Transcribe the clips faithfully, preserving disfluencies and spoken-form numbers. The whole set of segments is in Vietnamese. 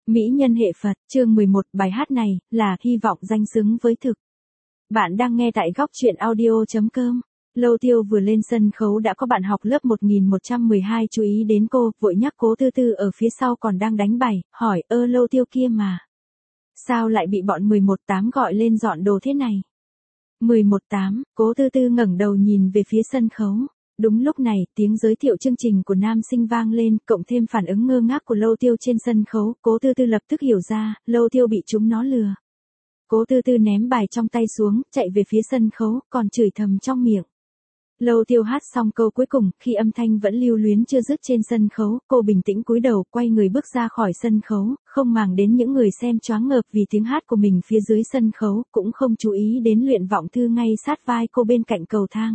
Mỹ nhân hệ Phật, chương mười một, bài hát này là hy vọng danh xứng với thực. Bạn đang nghe tại góc truyện audio chấm com. Lâu Tiêu vừa lên sân khấu đã có bạn học lớp một nghìn một trăm mười hai chú ý đến cô, vội nhắc Cố Tư Tư ở phía sau còn đang đánh bài, hỏi: "Ơ Lâu Tiêu kia mà, sao lại bị bọn mười một tám gọi lên dọn đồ thế này?" mười một tám, Cố Tư Tư ngẩng đầu nhìn về phía sân khấu. Đúng lúc này, tiếng giới thiệu chương trình của nam sinh vang lên, cộng thêm phản ứng ngơ ngác của Lâu Tiêu trên sân khấu, Cố Tư Tư lập tức hiểu ra, Lâu Tiêu bị chúng nó lừa. Cố Tư Tư ném bài trong tay xuống, chạy về phía sân khấu, còn chửi thầm trong miệng. Lâu Tiêu hát xong câu cuối cùng, khi âm thanh vẫn lưu luyến chưa dứt trên sân khấu, cô bình tĩnh cúi đầu, quay người bước ra khỏi sân khấu, không màng đến những người xem choáng ngợp vì tiếng hát của mình phía dưới sân khấu, cũng không chú ý đến Luyện Vọng Thư ngay sát vai cô bên cạnh cầu thang.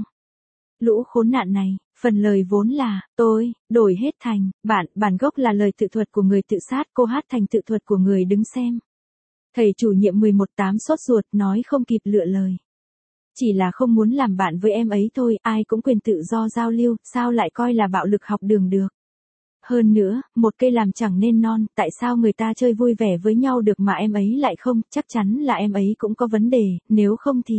Lũ khốn nạn này, phần lời vốn là, tôi, đổi hết thành, bản, bản gốc là lời tự thuật của người tự sát, cô hát thành tự thuật của người đứng xem. Thầy chủ nhiệm mười một tám sốt ruột, nói không kịp lựa lời. Chỉ là không muốn làm bạn với em ấy thôi, ai cũng quyền tự do giao lưu, sao lại coi là bạo lực học đường được. Hơn nữa, một cây làm chẳng nên non, tại sao người ta chơi vui vẻ với nhau được mà em ấy lại không, chắc chắn là em ấy cũng có vấn đề, nếu không thì...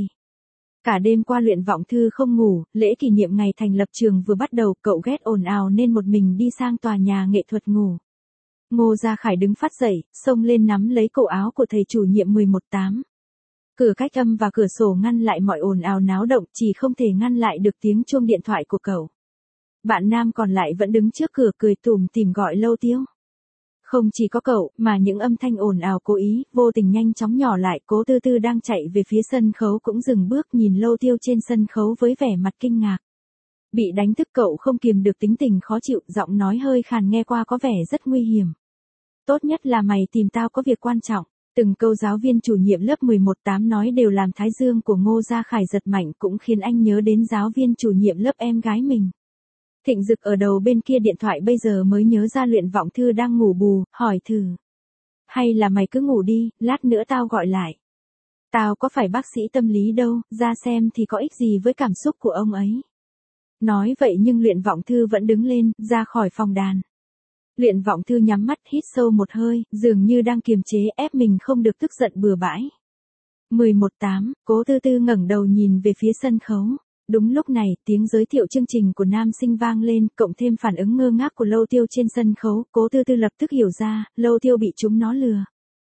Cả đêm qua Luyện Vọng Thư không ngủ, lễ kỷ niệm ngày thành lập trường vừa bắt đầu, cậu ghét ồn ào nên một mình đi sang tòa nhà nghệ thuật ngủ. Ngô Gia Khải đứng phát dậy, xông lên nắm lấy cổ áo của thầy chủ nhiệm mười một tám. Cửa cách âm và cửa sổ ngăn lại mọi ồn ào náo động, chỉ không thể ngăn lại được tiếng chuông điện thoại của cậu. Bạn nam còn lại vẫn đứng trước cửa cười tủm tỉm gọi Lâu Tiêu. Không chỉ có cậu, mà những âm thanh ồn ào cố ý, vô tình nhanh chóng nhỏ lại, Cố Tư Tư đang chạy về phía sân khấu cũng dừng bước nhìn Lâu Tiêu trên sân khấu với vẻ mặt kinh ngạc. Bị đánh thức cậu không kiềm được tính tình khó chịu, giọng nói hơi khàn nghe qua có vẻ rất nguy hiểm. Tốt nhất là mày tìm tao có việc quan trọng. Từng câu giáo viên chủ nhiệm lớp mười một tám nói đều làm thái dương của Ngô Gia Khải giật mạnh, cũng khiến anh nhớ đến giáo viên chủ nhiệm lớp em gái mình. Thịnh Dực ở đầu bên kia điện thoại bây giờ mới nhớ ra Luyện Vọng Thư đang ngủ bù, hỏi thử. Hay là mày cứ ngủ đi, lát nữa tao gọi lại. Tao có phải bác sĩ tâm lý đâu, ra xem thì có ích gì với cảm xúc của ông ấy. Nói vậy nhưng Luyện Vọng Thư vẫn đứng lên, ra khỏi phòng đàn. Luyện Vọng Thư nhắm mắt hít sâu một hơi, dường như đang kiềm chế ép mình không được tức giận bừa bãi. mười một tám, Cố Tư Tư ngẩng đầu nhìn về phía sân khấu. Đúng lúc này, tiếng giới thiệu chương trình của nam sinh vang lên, cộng thêm phản ứng ngơ ngác của Lâu Tiêu trên sân khấu, Cố Tư Tư lập tức hiểu ra, Lâu Tiêu bị chúng nó lừa.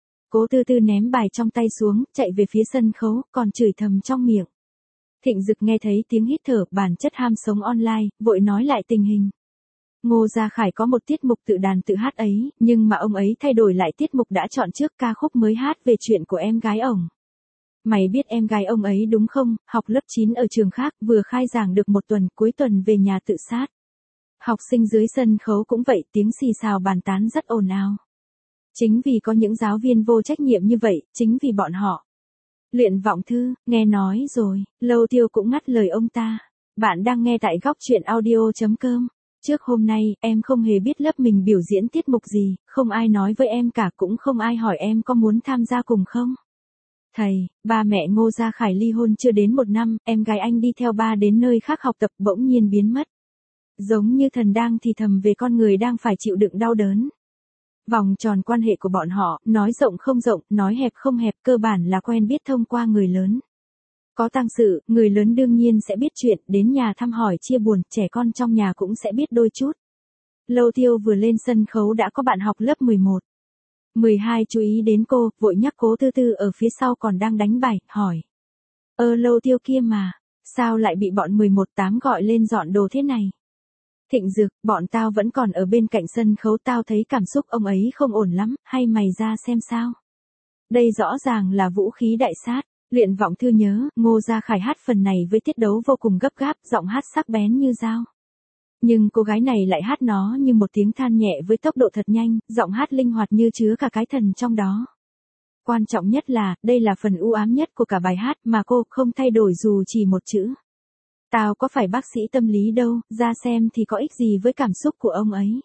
Cố Tư Tư ném bài trong tay xuống, chạy về phía sân khấu, còn chửi thầm trong miệng. Thịnh Dực nghe thấy tiếng hít thở, bản chất ham sống online, vội nói lại tình hình. Ngô Gia Khải có một tiết mục tự đàn tự hát ấy, nhưng mà ông ấy thay đổi lại tiết mục đã chọn trước ca khúc mới hát về chuyện của em gái ổng. Mày biết em gái ông ấy đúng không, học lớp chín ở trường khác, vừa khai giảng được một tuần, cuối tuần về nhà tự sát. Học sinh dưới sân khấu cũng vậy, tiếng xì xào bàn tán rất ồn ào. Chính vì có những giáo viên vô trách nhiệm như vậy, chính vì bọn họ. Luyện Vọng Thư, nghe nói rồi, Lâu Tiêu cũng ngắt lời ông ta. Bạn đang nghe tại góc truyện audio chấm com. Trước hôm nay, em không hề biết lớp mình biểu diễn tiết mục gì, không ai nói với em cả, cũng không ai hỏi em có muốn tham gia cùng không. Thầy, ba mẹ Ngô Gia Khải ly hôn chưa đến một năm, em gái anh đi theo ba đến nơi khác học tập bỗng nhiên biến mất. Giống như thần đang thì thầm về con người đang phải chịu đựng đau đớn. Vòng tròn quan hệ của bọn họ, nói rộng không rộng, nói hẹp không hẹp, cơ bản là quen biết thông qua người lớn. Có tang sự, người lớn đương nhiên sẽ biết chuyện, đến nhà thăm hỏi chia buồn, trẻ con trong nhà cũng sẽ biết đôi chút. Lâu Tiêu vừa lên sân khấu đã có bạn học lớp mười một. mười hai chú ý đến cô, vội nhắc Cố Tư Tư ở phía sau còn đang đánh bài, hỏi. Ơ Lâu Tiêu kia mà, sao lại bị bọn mười một tám gọi lên dọn đồ thế này? Thịnh Dực, bọn tao vẫn còn ở bên cạnh sân khấu, tao thấy cảm xúc ông ấy không ổn lắm, hay mày ra xem sao? Đây rõ ràng là vũ khí đại sát. Luyện Vọng Thư nhớ, Ngô Gia Khải hát phần này với tiết đấu vô cùng gấp gáp, giọng hát sắc bén như dao. Nhưng cô gái này lại hát nó như một tiếng than nhẹ với tốc độ thật nhanh, giọng hát linh hoạt như chứa cả cái thần trong đó. Quan trọng nhất là, đây là phần u ám nhất của cả bài hát mà cô không thay đổi dù chỉ một chữ. Tao có phải bác sĩ tâm lý đâu, ra xem thì có ích gì với cảm xúc của ông ấy.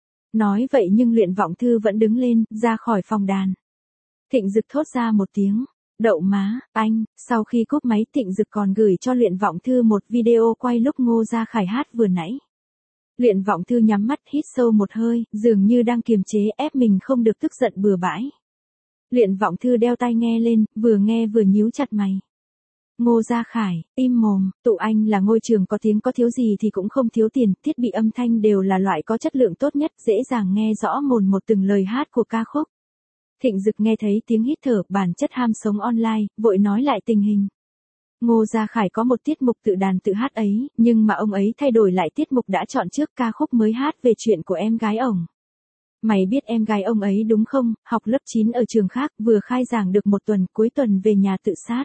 Nói vậy nhưng Luyện Vọng Thư vẫn đứng lên, ra khỏi phòng đàn. Thịnh Dực thốt ra một tiếng. Đậu má, anh, sau khi cúp máy Thịnh Dực còn gửi cho Luyện Vọng Thư một video quay lúc Ngô Gia Khải hát vừa nãy. Luyện Vọng Thư nhắm mắt hít sâu một hơi, dường như đang kiềm chế ép mình không được tức giận bừa bãi. Luyện Vọng Thư đeo tai nghe lên, vừa nghe vừa nhíu chặt mày. Ngô Gia Khải, im mồm, tụi anh là ngôi trường có tiếng có thiếu gì thì cũng không thiếu tiền, thiết bị âm thanh đều là loại có chất lượng tốt nhất, dễ dàng nghe rõ mồn một từng lời hát của ca khúc. Thịnh Dực nghe thấy tiếng hít thở, bản chất ham sống online, vội nói lại tình hình. Ngô Gia Khải có một tiết mục tự đàn tự hát ấy, nhưng mà ông ấy thay đổi lại tiết mục đã chọn trước ca khúc mới hát về chuyện của em gái ổng. Mày biết em gái ông ấy đúng không, học lớp chín ở trường khác, vừa khai giảng được một tuần, cuối tuần về nhà tự sát.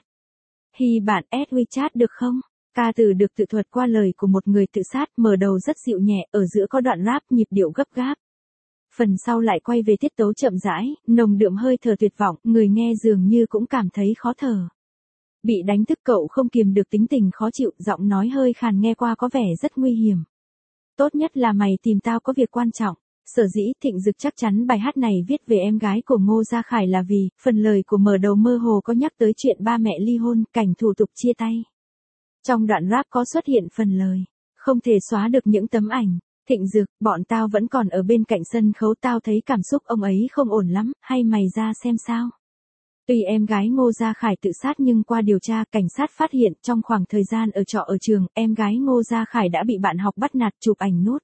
Hi bạn add WeChat được không? Ca từ được tự thuật qua lời của một người tự sát, mở đầu rất dịu nhẹ, ở giữa có đoạn rap nhịp điệu gấp gáp. Phần sau lại quay về tiết tấu chậm rãi, nồng đượm hơi thở tuyệt vọng, người nghe dường như cũng cảm thấy khó thở. Bị đánh thức cậu không kiềm được tính tình khó chịu, giọng nói hơi khàn nghe qua có vẻ rất nguy hiểm. Tốt nhất là mày tìm tao có việc quan trọng. Sở dĩ Thịnh Dực chắc chắn bài hát này viết về em gái của Ngô Gia Khải là vì, phần lời của mở đầu mơ hồ có nhắc tới chuyện ba mẹ ly hôn, cảnh thủ tục chia tay. Trong đoạn rap có xuất hiện phần lời, không thể xóa được những tấm ảnh. Thịnh Dực, bọn tao vẫn còn ở bên cạnh sân khấu, tao thấy cảm xúc ông ấy không ổn lắm, hay mày ra xem sao. Tuy em gái Ngô Gia Khải tự sát nhưng qua điều tra, cảnh sát phát hiện trong khoảng thời gian ở trọ ở trường, em gái Ngô Gia Khải đã bị bạn học bắt nạt chụp ảnh nốt.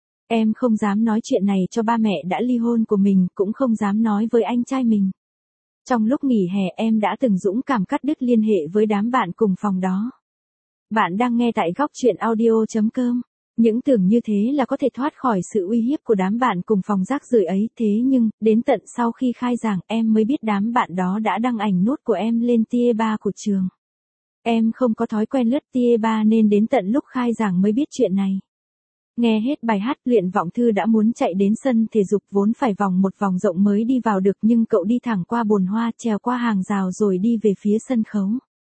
Em không dám nói chuyện này cho ba mẹ đã ly hôn của mình, cũng không dám nói với anh trai mình. Trong lúc nghỉ hè em đã từng dũng cảm cắt đứt liên hệ với đám bạn cùng phòng đó. Bạn đang nghe tại góc truyện audio chấm com. Những tưởng như thế là có thể thoát khỏi sự uy hiếp của đám bạn cùng phòng rác rưởi ấy, thế nhưng, đến tận sau khi khai giảng em mới biết đám bạn đó đã đăng ảnh nốt của em lên tier ba của trường. Em không có thói quen lướt tier ba nên đến tận lúc khai giảng mới biết chuyện này. Nghe hết bài hát, Luyện Vọng Thư đã muốn chạy đến sân thể dục, vốn phải vòng một vòng rộng mới đi vào được, nhưng cậu đi thẳng qua bồn hoa, trèo qua hàng rào rồi đi về phía sân khấu.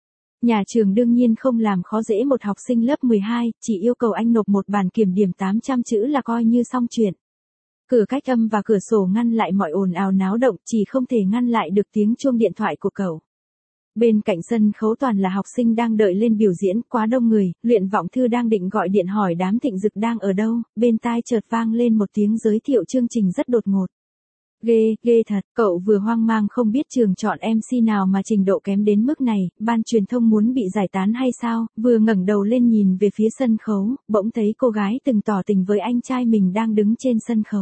Nhà trường đương nhiên không làm khó dễ một học sinh lớp mười hai, chỉ yêu cầu anh nộp một bản kiểm điểm tám trăm chữ là coi như xong chuyện. Cửa cách âm và cửa sổ ngăn lại mọi ồn ào náo động, chỉ không thể ngăn lại được tiếng chuông điện thoại của cậu. Bên cạnh sân khấu toàn là học sinh đang đợi lên biểu diễn, quá đông người. Luyện Vọng Thư đang định gọi điện hỏi đám Thịnh Dực đang ở đâu, bên tai chợt vang lên một tiếng giới thiệu chương trình rất đột ngột. Ghê, ghê thật, cậu vừa hoang mang không biết trường chọn em xê nào mà trình độ kém đến mức này, ban truyền thông muốn bị giải tán hay sao, vừa ngẩng đầu lên nhìn về phía sân khấu, bỗng thấy cô gái từng tỏ tình với anh trai mình đang đứng trên sân khấu.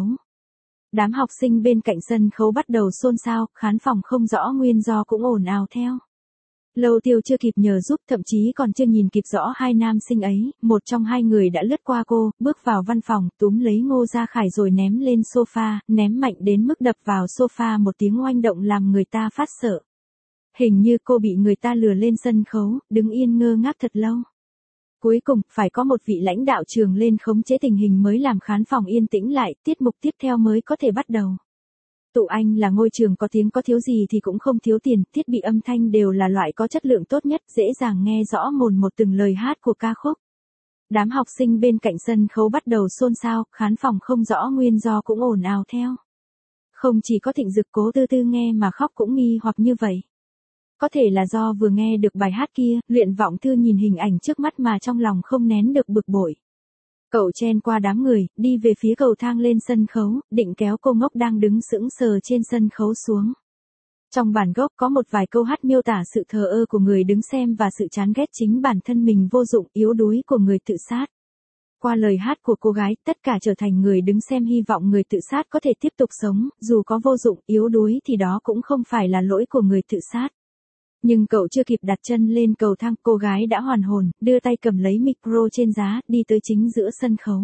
Đám học sinh bên cạnh sân khấu bắt đầu xôn xao, khán phòng không rõ nguyên do cũng ồn ào theo. Lâu Tiêu chưa kịp nhờ giúp, thậm chí còn chưa nhìn kịp rõ hai nam sinh ấy, một trong hai người đã lướt qua cô, bước vào văn phòng, túm lấy Ngô Gia Khải rồi ném lên sofa, ném mạnh đến mức đập vào sofa một tiếng oanh động làm người ta phát sợ. Hình như cô bị người ta lừa lên sân khấu, đứng yên ngơ ngác thật lâu. Cuối cùng, phải có một vị lãnh đạo trường lên khống chế tình hình mới làm khán phòng yên tĩnh lại, tiết mục tiếp theo mới có thể bắt đầu. Tụi anh là ngôi trường có tiếng có thiếu gì thì cũng không thiếu tiền, thiết bị âm thanh đều là loại có chất lượng tốt nhất, dễ dàng nghe rõ mồn một từng lời hát của ca khúc. Đám học sinh bên cạnh sân khấu bắt đầu xôn xao, khán phòng không rõ nguyên do cũng ồn ào theo. Không chỉ có Thịnh Dực Cố Tư Tư nghe mà khóc cũng nghi hoặc như vậy. Có thể là do vừa nghe được bài hát kia, Luyện Vọng Thư nhìn hình ảnh trước mắt mà trong lòng không nén được bực bội. Cậu chen qua đám người, đi về phía cầu thang lên sân khấu, định kéo cô ngốc đang đứng sững sờ trên sân khấu xuống. Trong bản gốc có một vài câu hát miêu tả sự thờ ơ của người đứng xem và sự chán ghét chính bản thân mình vô dụng, yếu đuối của người tự sát. Qua lời hát của cô gái, tất cả trở thành người đứng xem hy vọng người tự sát có thể tiếp tục sống, dù có vô dụng, yếu đuối thì đó cũng không phải là lỗi của người tự sát. Nhưng cậu chưa kịp đặt chân lên cầu thang, cô gái đã hoàn hồn, đưa tay cầm lấy micro trên giá, đi tới chính giữa sân khấu.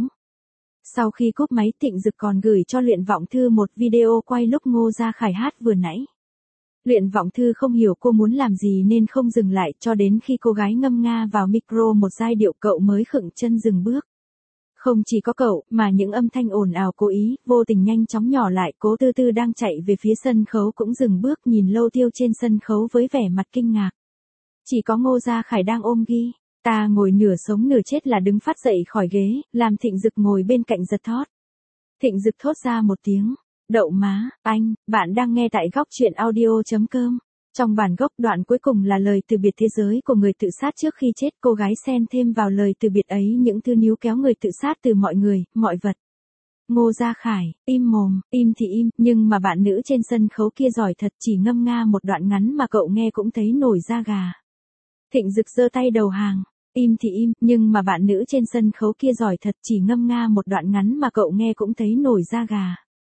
Sau khi cúp máy, Thịnh Dực còn gửi cho Luyện Vọng Thư một video quay lúc Ngô Gia Khải hát vừa nãy. Luyện Vọng Thư không hiểu cô muốn làm gì nên không dừng lại, cho đến khi cô gái ngâm nga vào micro một giai điệu cậu mới khựng chân dừng bước. Không chỉ có cậu, mà những âm thanh ồn ào cố ý, vô tình nhanh chóng nhỏ lại, Cố Tư Tư đang chạy về phía sân khấu cũng dừng bước nhìn Lâu Tiêu trên sân khấu với vẻ mặt kinh ngạc. Chỉ có Ngô Gia Khải đang ôm ghi, ta ngồi nửa sống nửa chết là đứng phát dậy khỏi ghế, làm Thịnh Dực ngồi bên cạnh giật thót. Thịnh Dực thốt ra một tiếng, đậu má, anh, bạn đang nghe tại góc truyện audio chấm com. Trong bản gốc đoạn cuối cùng là lời từ biệt thế giới của người tự sát trước khi chết, cô gái xen thêm vào lời từ biệt ấy những thứ níu kéo người tự sát từ mọi người, mọi vật. Ngô Gia Khải, im mồm, im thì im, nhưng mà bạn nữ trên sân khấu kia giỏi thật, chỉ ngâm nga một đoạn ngắn mà cậu nghe cũng thấy nổi da gà. Thịnh Dực giơ tay đầu hàng, im thì im, nhưng mà bạn nữ trên sân khấu kia giỏi thật, chỉ ngâm nga một đoạn ngắn mà cậu nghe cũng thấy nổi da gà.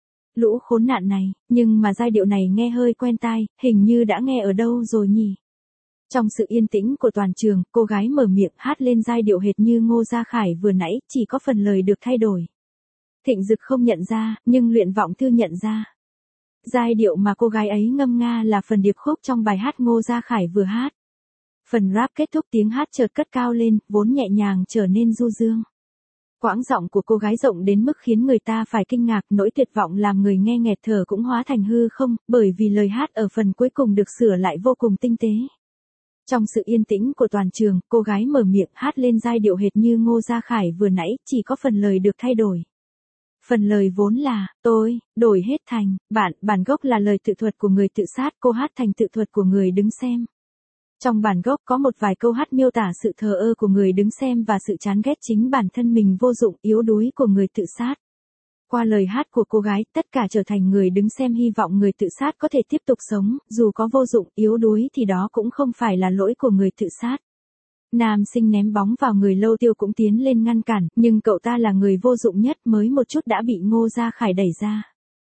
Lũ khốn nạn này, nhưng mà giai điệu này nghe hơi quen tai, hình như đã nghe ở đâu rồi nhỉ. Trong sự yên tĩnh của toàn trường, cô gái mở miệng hát lên giai điệu hệt như Ngô Gia Khải vừa nãy, chỉ có phần lời được thay đổi. Thịnh Dực không nhận ra, nhưng Luyện Vọng Thư nhận ra. Giai điệu mà cô gái ấy ngâm nga là phần điệp khúc trong bài hát Ngô Gia Khải vừa hát. Phần rap kết thúc tiếng hát chợt cất cao lên, vốn nhẹ nhàng trở nên du dương. Quãng giọng của cô gái rộng đến mức khiến người ta phải kinh ngạc, nỗi tuyệt vọng làm người nghe nghẹt thở cũng hóa thành hư không, bởi vì lời hát ở phần cuối cùng được sửa lại vô cùng tinh tế. Trong sự yên tĩnh của toàn trường, cô gái mở miệng hát lên giai điệu hệt như Ngô Gia Khải vừa nãy, chỉ có phần lời được thay đổi. Phần lời vốn là, tôi, đổi hết thành, bạn, bản gốc là lời tự thuật của người tự sát, cô hát thành tự thuật của người đứng xem. Trong bản gốc có một vài câu hát miêu tả sự thờ ơ của người đứng xem và sự chán ghét chính bản thân mình vô dụng, yếu đuối của người tự sát. Qua lời hát của cô gái, tất cả trở thành người đứng xem hy vọng người tự sát có thể tiếp tục sống, dù có vô dụng, yếu đuối thì đó cũng không phải là lỗi của người tự sát. Nam sinh ném bóng vào người Lâu Tiêu cũng tiến lên ngăn cản, nhưng cậu ta là người vô dụng nhất, mới một chút đã bị Ngô Gia Khải đẩy ra.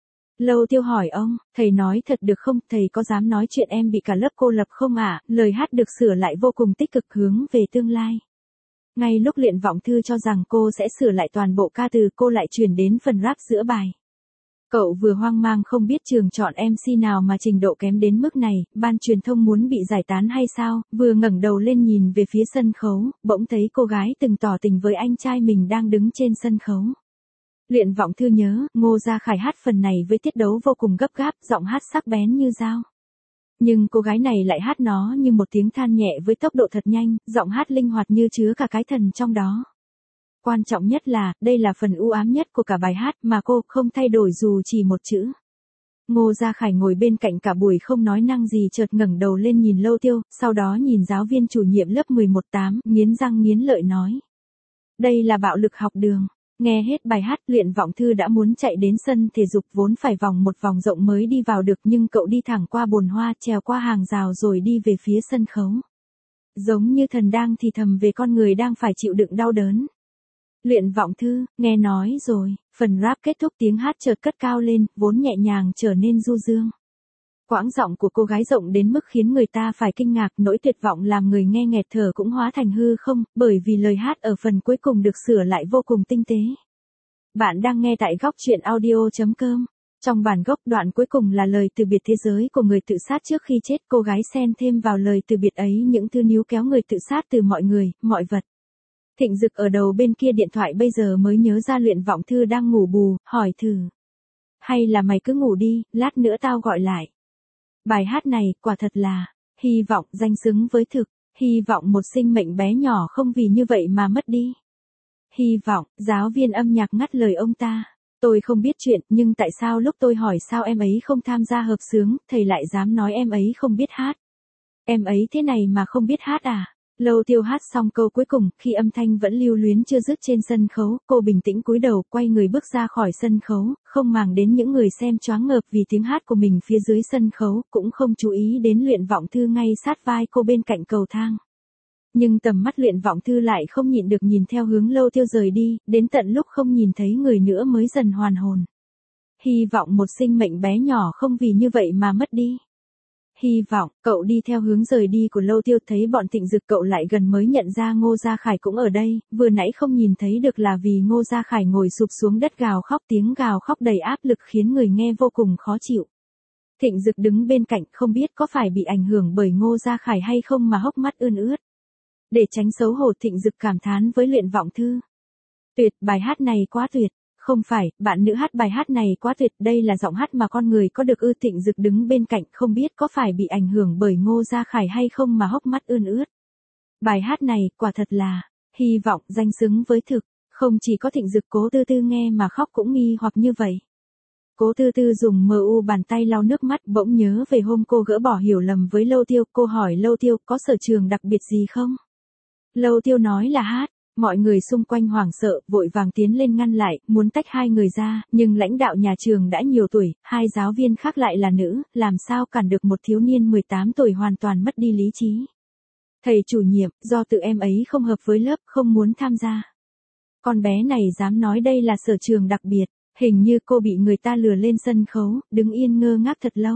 Lâu Tiêu hỏi ông, thầy nói thật được không, thầy có dám nói chuyện em bị cả lớp cô lập không ạ? À? Lời hát được sửa lại vô cùng tích cực hướng về tương lai. Ngay lúc Luyện Vọng Thư cho rằng cô sẽ sửa lại toàn bộ ca từ, cô lại chuyển đến phần rap giữa bài. Cậu vừa hoang mang không biết trường chọn em xê nào mà trình độ kém đến mức này, ban truyền thông muốn bị giải tán hay sao, vừa ngẩng đầu lên nhìn về phía sân khấu, bỗng thấy cô gái từng tỏ tình với anh trai mình đang đứng trên sân khấu. Luyện Vọng Thư nhớ, Ngô Gia Khải hát phần này với tiết đấu vô cùng gấp gáp, giọng hát sắc bén như dao. Nhưng cô gái này lại hát nó như một tiếng than nhẹ với tốc độ thật nhanh, giọng hát linh hoạt như chứa cả cái thần trong đó. Quan trọng nhất là, đây là phần u ám nhất của cả bài hát mà cô không thay đổi dù chỉ một chữ. Ngô Gia Khải ngồi bên cạnh cả buổi không nói năng gì, chợt ngẩng đầu lên nhìn Lâu Tiêu, sau đó nhìn giáo viên chủ nhiệm lớp mười một tám, nghiến răng nghiến lợi nói. Đây là bạo lực học đường. Nghe hết bài hát, Luyện Vọng Thư đã muốn chạy đến sân thể dục vốn phải vòng một vòng rộng mới đi vào được, nhưng cậu đi thẳng qua bồn hoa, trèo qua hàng rào rồi đi về phía sân khấu. Giống như thần đang thì thầm về con người đang phải chịu đựng đau đớn. Luyện Vọng Thư, nghe nói rồi, phần rap kết thúc tiếng hát chợt cất cao lên, vốn nhẹ nhàng trở nên du dương. Quãng giọng của cô gái rộng đến mức khiến người ta phải kinh ngạc, nỗi tuyệt vọng làm người nghe nghẹt thở cũng hóa thành hư không, bởi vì lời hát ở phần cuối cùng được sửa lại vô cùng tinh tế. Bạn đang nghe tại góc truyện audio chấm com. Trong bản gốc đoạn cuối cùng là lời từ biệt thế giới của người tự sát trước khi chết, cô gái xen thêm vào lời từ biệt ấy những thứ níu kéo người tự sát từ mọi người, mọi vật. Thịnh Dực ở đầu bên kia điện thoại bây giờ mới nhớ ra Luyện Vọng Thư đang ngủ bù, hỏi thử. Hay là mày cứ ngủ đi, lát nữa tao gọi lại. Bài hát này, quả thật là, hy vọng danh xứng với thực, hy vọng một sinh mệnh bé nhỏ không vì như vậy mà mất đi. Hy vọng, giáo viên âm nhạc ngắt lời ông ta. Tôi không biết chuyện, nhưng tại sao lúc tôi hỏi sao em ấy không tham gia hợp xướng, thầy lại dám nói em ấy không biết hát. Em ấy thế này mà không biết hát à? Lâu Tiêu hát xong câu cuối cùng, khi âm thanh vẫn lưu luyến chưa dứt trên sân khấu, cô bình tĩnh cúi đầu, quay người bước ra khỏi sân khấu, không màng đến những người xem choáng ngợp vì tiếng hát của mình phía dưới sân khấu, cũng không chú ý đến Luyện Vọng Thư ngay sát vai cô bên cạnh cầu thang. Nhưng tầm mắt Luyện Vọng Thư lại không nhịn được nhìn theo hướng Lâu Tiêu rời đi, đến tận lúc không nhìn thấy người nữa mới dần hoàn hồn. Hy vọng một sinh mệnh bé nhỏ không vì như vậy mà mất đi. Hy vọng, cậu đi theo hướng rời đi của Lâu Tiêu, thấy bọn Thịnh Dực cậu lại gần mới nhận ra Ngô Gia Khải cũng ở đây, vừa nãy không nhìn thấy được là vì Ngô Gia Khải ngồi sụp xuống đất gào khóc, tiếng gào khóc đầy áp lực khiến người nghe vô cùng khó chịu. Thịnh Dực đứng bên cạnh không biết có phải bị ảnh hưởng bởi Ngô Gia Khải hay không mà hốc mắt ươn ướt. Để tránh xấu hổ, Thịnh Dực cảm thán với Luyện Vọng Thư. Tuyệt, bài hát này quá tuyệt. Không phải, bạn nữ hát bài hát này quá tuyệt, đây là giọng hát mà con người có được ư? Thịnh Dực đứng bên cạnh không biết có phải bị ảnh hưởng bởi Ngô Gia Khải hay không mà hốc mắt ươn ướt. Bài hát này, quả thật là, hy vọng danh xứng với thực, không chỉ có Thịnh Dực Cố Tư Tư nghe mà khóc cũng nghi hoặc như vậy. Cố Tư Tư dùng mờ u bàn tay lau nước mắt, bỗng nhớ về hôm cô gỡ bỏ hiểu lầm với Lâu Tiêu, cô hỏi Lâu Tiêu có sở trường đặc biệt gì không? Lâu Tiêu nói là hát. Mọi người xung quanh hoảng sợ, vội vàng tiến lên ngăn lại, muốn tách hai người ra, nhưng lãnh đạo nhà trường đã nhiều tuổi, hai giáo viên khác lại là nữ, làm sao cản được một thiếu niên mười tám tuổi hoàn toàn mất đi lý trí. Thầy chủ nhiệm, do tự em ấy không hợp với lớp, không muốn tham gia. Con bé này dám nói đây là sở trường đặc biệt, hình như cô bị người ta lừa lên sân khấu, đứng yên ngơ ngác thật lâu.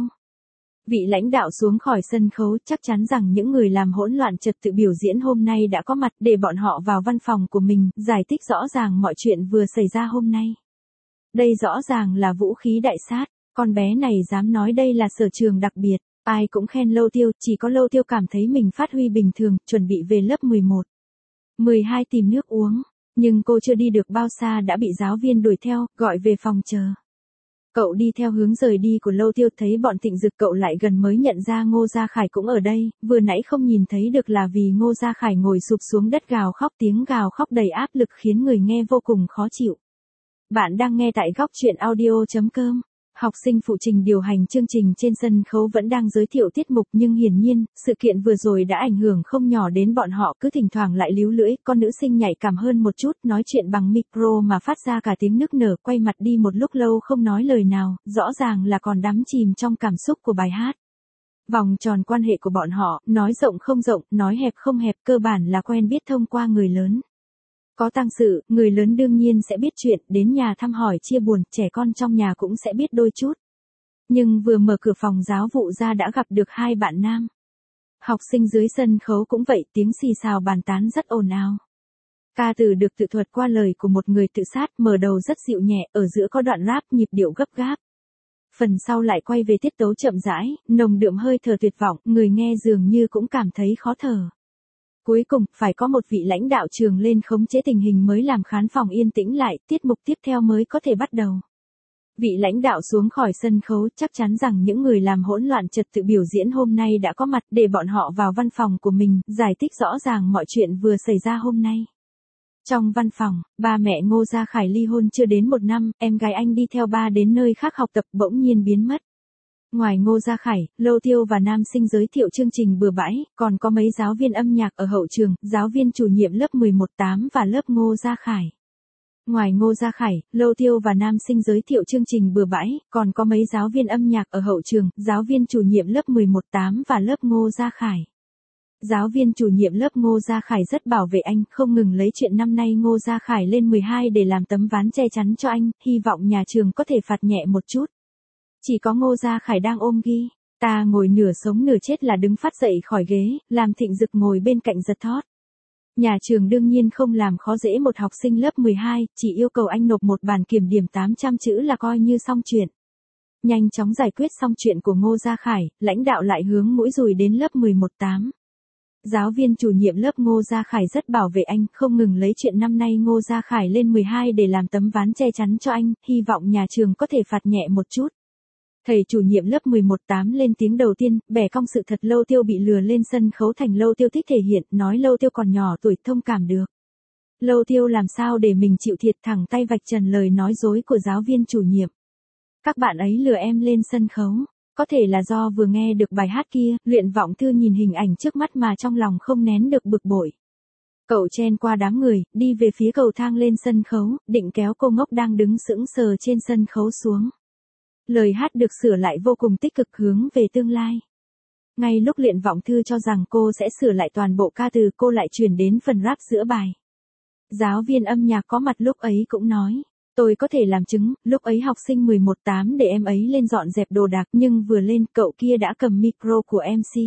Vị lãnh đạo xuống khỏi sân khấu, chắc chắn rằng những người làm hỗn loạn trật tự biểu diễn hôm nay đã có mặt, để bọn họ vào văn phòng của mình, giải thích rõ ràng mọi chuyện vừa xảy ra hôm nay. Đây rõ ràng là vũ khí đại sát, con bé này dám nói đây là sở trường đặc biệt, ai cũng khen Lâu Tiêu, chỉ có Lâu Tiêu cảm thấy mình phát huy bình thường, chuẩn bị về lớp mười một. mười hai tìm nước uống, nhưng cô chưa đi được bao xa đã bị giáo viên đuổi theo, gọi về phòng chờ. Cậu đi theo hướng rời đi của Lâu Tiêu, thấy bọn Thịnh Dực cậu lại gần mới nhận ra Ngô Gia Khải cũng ở đây, vừa nãy không nhìn thấy được là vì Ngô Gia Khải ngồi sụp xuống đất gào khóc, tiếng gào khóc đầy áp lực khiến người nghe vô cùng khó chịu. Bạn đang nghe tại góc truyện audio chấm com. Học sinh phụ trình điều hành chương trình trên sân khấu vẫn đang giới thiệu tiết mục, nhưng hiển nhiên, sự kiện vừa rồi đã ảnh hưởng không nhỏ đến bọn họ, cứ thỉnh thoảng lại líu lưỡi, con nữ sinh nhạy cảm hơn một chút, nói chuyện bằng micro mà phát ra cả tiếng nức nở, quay mặt đi một lúc lâu không nói lời nào, rõ ràng là còn đắm chìm trong cảm xúc của bài hát. Vòng tròn quan hệ của bọn họ, nói rộng không rộng, nói hẹp không hẹp, cơ bản là quen biết thông qua người lớn. Có tang sự, người lớn đương nhiên sẽ biết chuyện, đến nhà thăm hỏi chia buồn, trẻ con trong nhà cũng sẽ biết đôi chút. Nhưng vừa mở cửa phòng giáo vụ ra đã gặp được hai bạn nam. Học sinh dưới sân khấu cũng vậy, tiếng xì xào bàn tán rất ồn ào. Ca từ được tự thuật qua lời của một người tự sát, mở đầu rất dịu nhẹ, ở giữa có đoạn rap nhịp điệu gấp gáp. Phần sau lại quay về tiết tấu chậm rãi, nồng đượm hơi thở tuyệt vọng, người nghe dường như cũng cảm thấy khó thở. Cuối cùng, phải có một vị lãnh đạo trường lên khống chế tình hình mới làm khán phòng yên tĩnh lại, tiết mục tiếp theo mới có thể bắt đầu. Vị lãnh đạo xuống khỏi sân khấu, chắc chắn rằng những người làm hỗn loạn trật tự biểu diễn hôm nay đã có mặt, để bọn họ vào văn phòng của mình, giải thích rõ ràng mọi chuyện vừa xảy ra hôm nay. Trong văn phòng, ba mẹ Ngô Gia Khải ly hôn chưa đến một năm, em gái anh đi theo ba đến nơi khác học tập bỗng nhiên biến mất. Ngoài Ngô Gia Khải, Lâu Tiêu và nam sinh giới thiệu chương trình bừa bãi, còn có mấy giáo viên âm nhạc ở hậu trường, giáo viên chủ nhiệm lớp mười một tám và lớp Ngô Gia Khải. Ngoài Ngô Gia Khải, Lâu Tiêu và nam sinh giới thiệu chương trình bừa bãi, còn có mấy giáo viên âm nhạc ở hậu trường, giáo viên chủ nhiệm lớp mười một tám và lớp Ngô Gia Khải. Giáo viên chủ nhiệm lớp Ngô Gia Khải rất bảo vệ anh, không ngừng lấy chuyện năm nay Ngô Gia Khải lên mười hai để làm tấm ván che chắn cho anh, hy vọng nhà trường có thể phạt nhẹ một chút. Chỉ có Ngô Gia Khải đang ôm ghi, ta ngồi nửa sống nửa chết là đứng phát dậy khỏi ghế, làm Thịnh Dực ngồi bên cạnh giật thót. Nhà trường đương nhiên không làm khó dễ một học sinh lớp mười hai, chỉ yêu cầu anh nộp một bản kiểm điểm tám trăm chữ là coi như xong chuyện. Nhanh chóng giải quyết xong chuyện của Ngô Gia Khải, lãnh đạo lại hướng mũi dùi đến lớp mười một tám. Giáo viên chủ nhiệm lớp Ngô Gia Khải rất bảo vệ anh, không ngừng lấy chuyện năm nay Ngô Gia Khải lên mười hai để làm tấm ván che chắn cho anh, hy vọng nhà trường có thể phạt nhẹ một chút. Thầy chủ nhiệm lớp mười một tám lên tiếng đầu tiên, bẻ cong sự thật Lâu Tiêu bị lừa lên sân khấu thành Lâu Tiêu thích thể hiện, nói Lâu Tiêu còn nhỏ tuổi thông cảm được. Lâu Tiêu làm sao để mình chịu thiệt, thẳng tay vạch trần lời nói dối của giáo viên chủ nhiệm. Các bạn ấy lừa em lên sân khấu, có thể là do vừa nghe được bài hát kia, Luyện Vọng Thư nhìn hình ảnh trước mắt mà trong lòng không nén được bực bội. Cậu chen qua đám người, đi về phía cầu thang lên sân khấu, định kéo cô ngốc đang đứng sững sờ trên sân khấu xuống. Lời hát được sửa lại vô cùng tích cực hướng về tương lai. Ngay lúc Luyện Vọng Thư cho rằng cô sẽ sửa lại toàn bộ ca từ, cô lại chuyển đến phần rap giữa bài. Giáo viên âm nhạc có mặt lúc ấy cũng nói, tôi có thể làm chứng, lúc ấy học sinh mười một tám để em ấy lên dọn dẹp đồ đạc, nhưng vừa lên cậu kia đã cầm micro của em xê.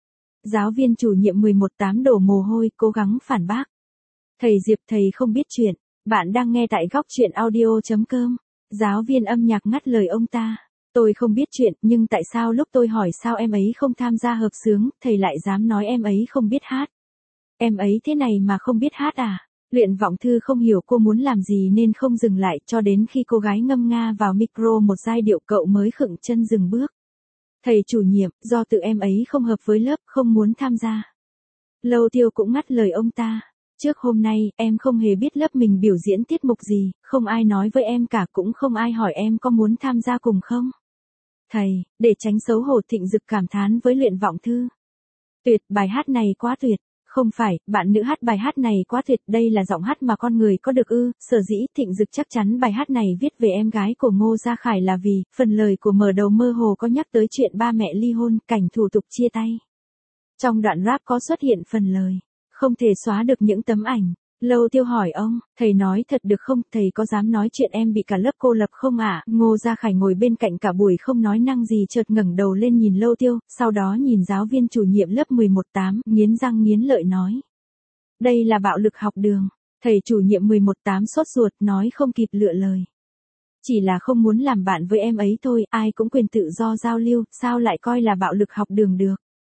Giáo viên chủ nhiệm mười một tám đổ mồ hôi, cố gắng phản bác. Thầy Diệp, thầy không biết chuyện, bạn đang nghe tại góc truyện audio chấm com. Giáo viên âm nhạc ngắt lời ông ta. Tôi không biết chuyện, nhưng tại sao lúc tôi hỏi sao em ấy không tham gia hợp xướng, thầy lại dám nói em ấy không biết hát. Em ấy thế này mà không biết hát à? Luyện Vọng Thư không hiểu cô muốn làm gì nên không dừng lại, cho đến khi cô gái ngâm nga vào micro một giai điệu cậu mới khựng chân dừng bước. Thầy chủ nhiệm, do tự em ấy không hợp với lớp, không muốn tham gia. Lâu Tiêu cũng ngắt lời ông ta. Trước hôm nay, em không hề biết lớp mình biểu diễn tiết mục gì, không ai nói với em cả, cũng không ai hỏi em có muốn tham gia cùng không. Thầy, để tránh xấu hổ Thịnh Dực cảm thán với Luyện Vọng Thư. Tuyệt, bài hát này quá tuyệt. Không phải, bạn nữ hát bài hát này quá tuyệt, đây là giọng hát mà con người có được ư, sở dĩ Thịnh Dực chắc chắn bài hát này viết về em gái của Ngô Gia Khải là vì, phần lời của mở đầu mơ hồ có nhắc tới chuyện ba mẹ ly hôn, cảnh thủ tục chia tay. Trong đoạn rap có xuất hiện phần lời, không thể xóa được những tấm ảnh. Lâu Tiêu hỏi ông, thầy nói thật được không, thầy có dám nói chuyện em bị cả lớp cô lập không ạ? À? Ngô Gia Khải ngồi bên cạnh cả buổi không nói năng gì, chợt ngẩng đầu lên nhìn Lâu Tiêu, sau đó nhìn giáo viên chủ nhiệm lớp mười một tám, nghiến răng nghiến lợi nói. Đây là bạo lực học đường. Thầy chủ nhiệm mười một tám sốt ruột nói không kịp lựa lời. Chỉ là không muốn làm bạn với em ấy thôi, ai cũng quyền tự do giao lưu, sao lại coi là bạo lực học đường được?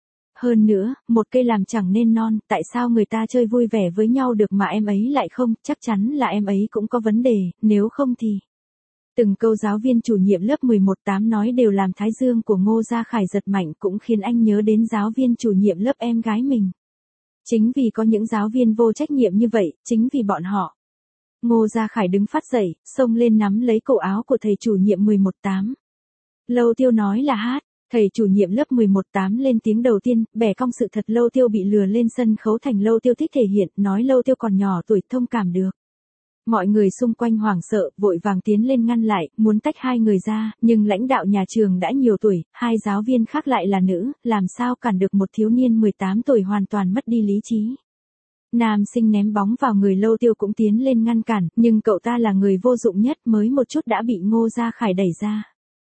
Hơn nữa, một cây làm chẳng nên non, tại sao người ta chơi vui vẻ với nhau được mà em ấy lại không, chắc chắn là em ấy cũng có vấn đề, nếu không thì... Từng câu giáo viên chủ nhiệm lớp mười một tám nói đều làm thái dương của Ngô Gia Khải giật mạnh, cũng khiến anh nhớ đến giáo viên chủ nhiệm lớp em gái mình. Chính vì có những giáo viên vô trách nhiệm như vậy, chính vì bọn họ. Ngô Gia Khải đứng phát dậy, xông lên nắm lấy cổ áo của thầy chủ nhiệm mười một tám. Lâu Tiêu nói là hát. Thầy chủ nhiệm lớp mười một tám lên tiếng đầu tiên, bẻ cong sự thật Lâu Tiêu bị lừa lên sân khấu thành Lâu Tiêu thích thể hiện, nói Lâu Tiêu còn nhỏ tuổi thông cảm được. Mọi người xung quanh hoảng sợ, vội vàng tiến lên ngăn lại, muốn tách hai người ra, nhưng lãnh đạo nhà trường đã nhiều tuổi, hai giáo viên khác lại là nữ, làm sao cản được một thiếu niên mười tám tuổi hoàn toàn mất đi lý trí. Nam sinh ném bóng vào người Lâu Tiêu cũng tiến lên ngăn cản, nhưng cậu ta là người vô dụng nhất, mới một chút đã bị Ngô Gia Khải đẩy ra.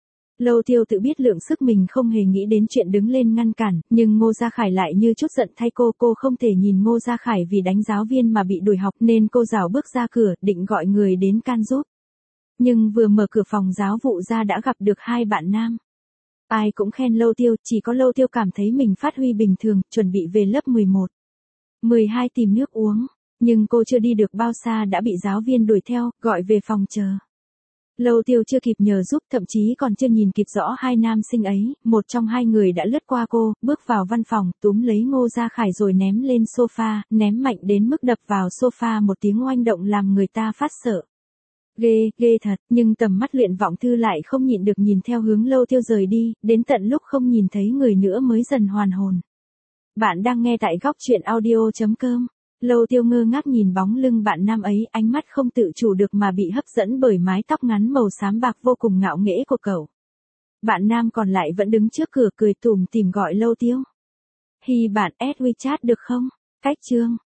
Lâu Tiêu tự biết lượng sức mình không hề nghĩ đến chuyện đứng lên ngăn cản, nhưng Ngô Gia Khải lại như chút giận thay cô, cô không thể nhìn Ngô Gia Khải vì đánh giáo viên mà bị đuổi học nên cô rảo bước ra cửa, định gọi người đến can giúp. Nhưng vừa mở cửa phòng giáo vụ ra đã gặp được hai bạn nam. Ai cũng khen Lâu Tiêu, chỉ có Lâu Tiêu cảm thấy mình phát huy bình thường, chuẩn bị về lớp mười một. mười hai tìm nước uống, nhưng cô chưa đi được bao xa đã bị giáo viên đuổi theo, gọi về phòng chờ. Lâu Tiêu chưa kịp nhờ giúp, thậm chí còn chưa nhìn kịp rõ hai nam sinh ấy, một trong hai người đã lướt qua cô, bước vào văn phòng, túm lấy Ngô Gia Khải rồi ném lên sofa, ném mạnh đến mức đập vào sofa một tiếng oanh động làm người ta phát sợ. Ghê, ghê thật, nhưng tầm mắt Luyện Vọng Thư lại không nhịn được nhìn theo hướng Lâu Tiêu rời đi, đến tận lúc không nhìn thấy người nữa mới dần hoàn hồn. Bạn đang nghe tại góc truyện audio chấm com. Lâu Tiêu ngơ ngác nhìn bóng lưng bạn nam ấy, ánh mắt không tự chủ được mà bị hấp dẫn bởi mái tóc ngắn màu xám bạc vô cùng ngạo nghễ của cậu. Bạn nam còn lại vẫn đứng trước cửa cười tủm tỉm gọi Lâu Tiêu. Hi bạn add WeChat được không? Cách chương.